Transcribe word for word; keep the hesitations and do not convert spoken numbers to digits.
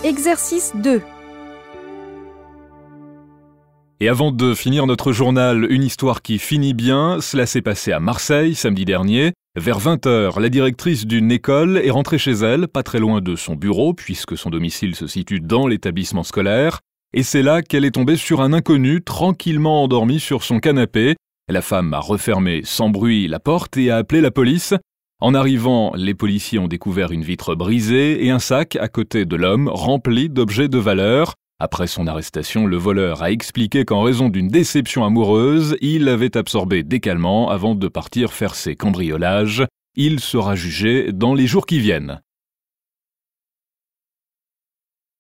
Exercice deux. Et avant de finir notre journal, une histoire qui finit bien, cela s'est passé à Marseille samedi dernier. Vers vingt heures, la directrice d'une école est rentrée chez elle, pas très loin de son bureau, puisque son domicile se situe dans l'établissement scolaire. Et c'est là qu'elle est tombée sur un inconnu, tranquillement endormi sur son canapé. La femme a refermé sans bruit la porte et a appelé la police. En arrivant, les policiers ont découvert une vitre brisée et un sac à côté de l'homme rempli d'objets de valeur. Après son arrestation, le voleur a expliqué qu'en raison d'une déception amoureuse, il avait absorbé des calmants avant de partir faire ses cambriolages. Il sera jugé dans les jours qui viennent.